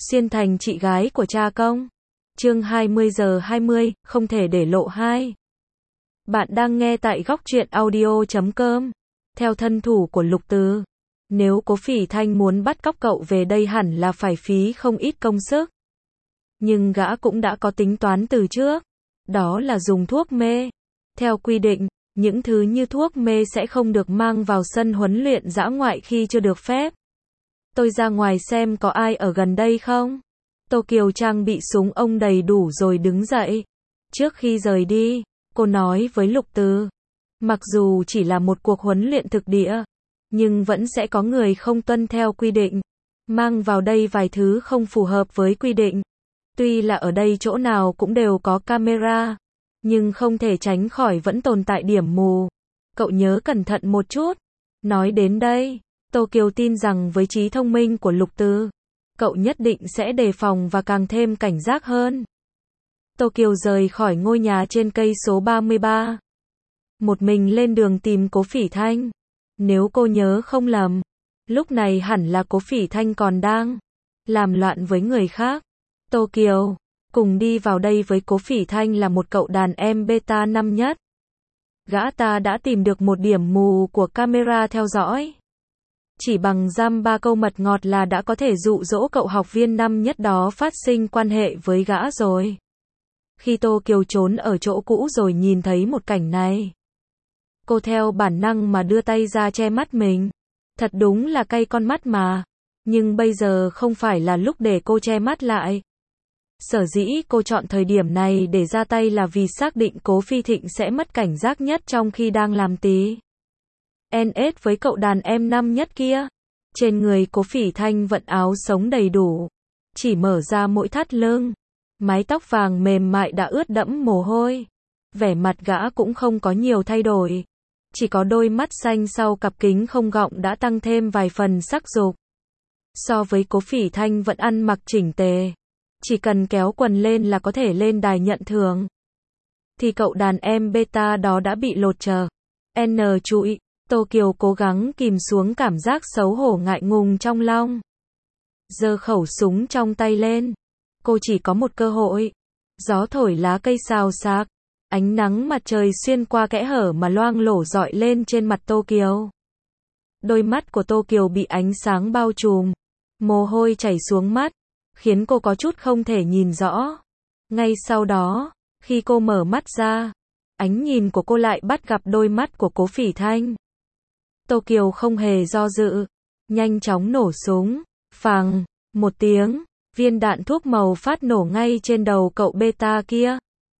Xuyên thành chị gái của cha công. Chương 20:20, không thể để lộ 2. Bạn đang nghe tại góc truyện audio.com. Theo thân thủ của Lục Từ, nếu Cố Phỉ Thanh muốn bắt cóc cậu về đây hẳn là phải phí không ít công sức. Nhưng gã cũng đã có tính toán từ trước. Đó là dùng thuốc mê. Theo quy định, những thứ như thuốc mê sẽ không được mang vào sân huấn luyện dã ngoại khi chưa được phép. Tôi ra ngoài xem có ai ở gần đây không? Tô Kiều trang bị súng ống đầy đủ rồi đứng dậy. Trước khi rời đi, cô nói với Lục Từ. Mặc dù chỉ là một cuộc huấn luyện thực địa, nhưng vẫn sẽ có người không tuân theo quy định. Mang vào đây vài thứ không phù hợp với quy định. Tuy là ở đây chỗ nào cũng đều có camera, nhưng không thể tránh khỏi vẫn tồn tại điểm mù. Cậu nhớ cẩn thận một chút. Nói đến đây, Tô Kiều tin rằng với trí thông minh của Lục Từ, cậu nhất định sẽ đề phòng và càng thêm cảnh giác hơn. Tô Kiều rời khỏi ngôi nhà trên cây số 33. Một mình lên đường tìm Cố Phỉ Thanh. Nếu cô nhớ không lầm, lúc này hẳn là Cố Phỉ Thanh còn đang làm loạn với người khác. Tô Kiều, cùng đi vào đây với Cố Phỉ Thanh là một cậu đàn em beta năm nhất. Gã ta đã tìm được một điểm mù của camera theo dõi. Chỉ bằng giam 3 câu mật ngọt là đã có thể dụ dỗ cậu học viên năm nhất đó phát sinh quan hệ với gã rồi. Khi Tô Kiều trốn ở chỗ cũ rồi nhìn thấy một cảnh này, cô theo bản năng mà đưa tay ra che mắt mình. Thật đúng là cay con mắt mà. Nhưng bây giờ không phải là lúc để cô che mắt lại. Sở dĩ cô chọn thời điểm này để ra tay là vì xác định Cố Phi Thịnh sẽ mất cảnh giác nhất trong khi đang làm tí NS với cậu đàn em năm nhất kia. Trên người Cố Phỉ Thanh vận áo sống đầy đủ, chỉ mở ra mỗi thắt lưng. Mái tóc vàng mềm mại đã ướt đẫm mồ hôi. Vẻ mặt gã cũng không có nhiều thay đổi. Chỉ có đôi mắt xanh sau cặp kính không gọng đã tăng thêm vài phần sắc dục. So với Cố Phỉ Thanh vẫn ăn mặc chỉnh tề, chỉ cần kéo quần lên là có thể lên đài nhận thưởng, thì cậu đàn em beta đó đã bị lột chờ. Trụi. Tô Kiều cố gắng kìm xuống cảm giác xấu hổ ngại ngùng trong lòng. Giơ khẩu súng trong tay lên. Cô chỉ có một cơ hội. Gió thổi lá cây xào xạc. Ánh nắng mặt trời xuyên qua kẽ hở mà loang lổ rọi lên trên mặt Tô Kiều. Đôi mắt của Tô Kiều bị ánh sáng bao trùm. Mồ hôi chảy xuống mắt, khiến cô có chút không thể nhìn rõ. Ngay sau đó, khi cô mở mắt ra, ánh nhìn của cô lại bắt gặp đôi mắt của Cố Phỉ Thanh. Tô Kiều không hề do dự, nhanh chóng nổ súng. Phằng, một tiếng, viên đạn thuốc màu phát nổ ngay trên đầu cậu beta kia.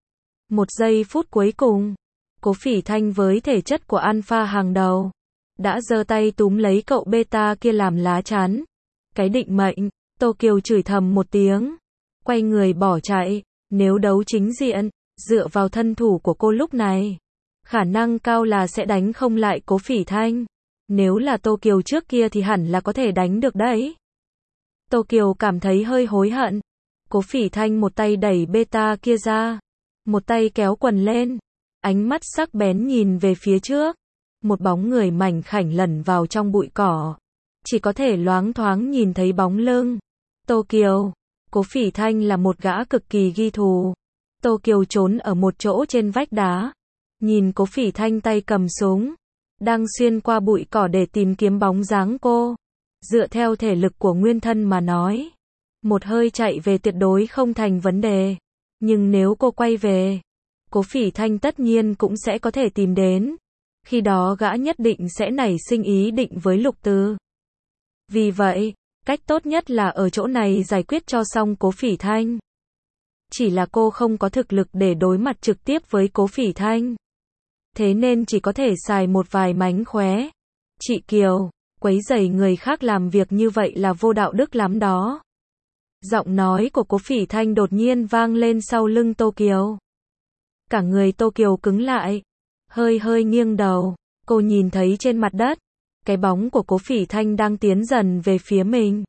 Một giây phút cuối cùng, Cố Phỉ Thanh với thể chất của alpha hàng đầu, đã giơ tay túm lấy cậu beta kia làm lá chắn. Cái định mệnh. Tô Kiều chửi thầm một tiếng, quay người bỏ chạy. Nếu đấu chính diện, dựa vào thân thủ của cô lúc này, khả năng cao là sẽ đánh không lại Cố Phỉ Thanh. Nếu là Tô Kiều trước kia thì hẳn là có thể đánh được đấy. Tô Kiều cảm thấy hơi hối hận. Cố Phỉ Thanh một tay đẩy beta kia ra, một tay kéo quần lên, ánh mắt sắc bén nhìn về phía trước. Một bóng người mảnh khảnh lẩn vào trong bụi cỏ, chỉ có thể loáng thoáng nhìn thấy bóng lưng. Tô Kiều, Cố Phỉ Thanh là một gã cực kỳ ghi thù. Tô Kiều trốn ở một chỗ trên vách đá, nhìn Cố Phỉ Thanh tay cầm súng, đang xuyên qua bụi cỏ để tìm kiếm bóng dáng cô. Dựa theo thể lực của nguyên thân mà nói, một hơi chạy về tuyệt đối không thành vấn đề. Nhưng nếu cô quay về, Cố Phỉ Thanh tất nhiên cũng sẽ có thể tìm đến. Khi đó gã nhất định sẽ nảy sinh ý định với Lục Từ. Vì vậy, cách tốt nhất là ở chỗ này giải quyết cho xong Cố Phỉ Thanh. Chỉ là cô không có thực lực để đối mặt trực tiếp với Cố Phỉ Thanh. Thế nên chỉ có thể xài một vài mánh khóe. Chị Kiều, quấy rầy người khác làm việc như vậy là vô đạo đức lắm đó. Giọng nói của Cố Phỉ Thanh đột nhiên vang lên sau lưng Tô Kiều. Cả người Tô Kiều cứng lại, hơi nghiêng đầu. Cô nhìn thấy trên mặt đất, cái bóng của Cố Phỉ Thanh đang tiến dần về phía mình.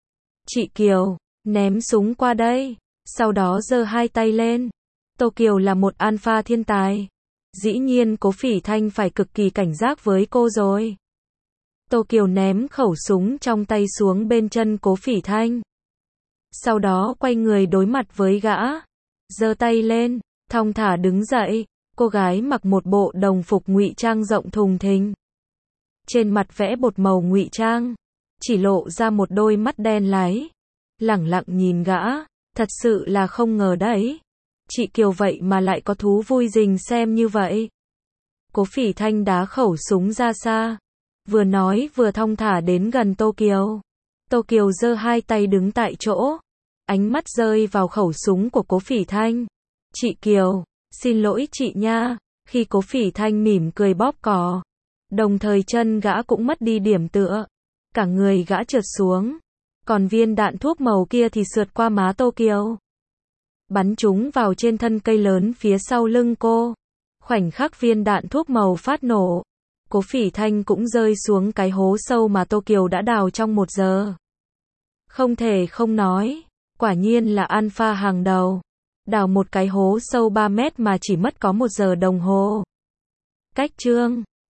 Chị Kiều, ném súng qua đây. Sau đó giơ hai tay lên. Tô Kiều là một alpha thiên tài. Dĩ nhiên Cố Phỉ Thanh phải cực kỳ cảnh giác với cô rồi. Tô Kiều ném khẩu súng trong tay xuống bên chân Cố Phỉ Thanh. Sau đó quay người đối mặt với gã. Giơ tay lên, thong thả đứng dậy. Cô gái mặc một bộ đồng phục ngụy trang rộng thùng thình. Trên mặt vẽ bột màu ngụy trang, chỉ lộ ra một đôi mắt đen láy. Lẳng lặng nhìn gã, thật sự là không ngờ đấy. Chị Kiều vậy mà lại có thú vui rình xem như vậy. Cố Phỉ Thanh đá khẩu súng ra xa, vừa nói vừa thong thả đến gần Tô Kiều. Tô Kiều giơ hai tay đứng tại chỗ, ánh mắt rơi vào khẩu súng của Cố Phỉ Thanh. Chị Kiều, xin lỗi chị nha. Khi Cố Phỉ Thanh mỉm cười bóp cò, đồng thời chân gã cũng mất đi điểm tựa. Cả người gã trượt xuống, còn viên đạn thuốc màu kia thì sượt qua má Tô Kiều, bắn trúng vào trên thân cây lớn phía sau lưng cô. Khoảnh khắc viên đạn thuốc màu phát nổ, Cố Phỉ Thanh cũng rơi xuống cái hố sâu mà Tô Kiều đã đào trong 1 giờ. Không thể không nói, quả nhiên là alpha hàng đầu. Đào một cái hố sâu 3 mét mà chỉ mất có 1 giờ đồng hồ. Cách chương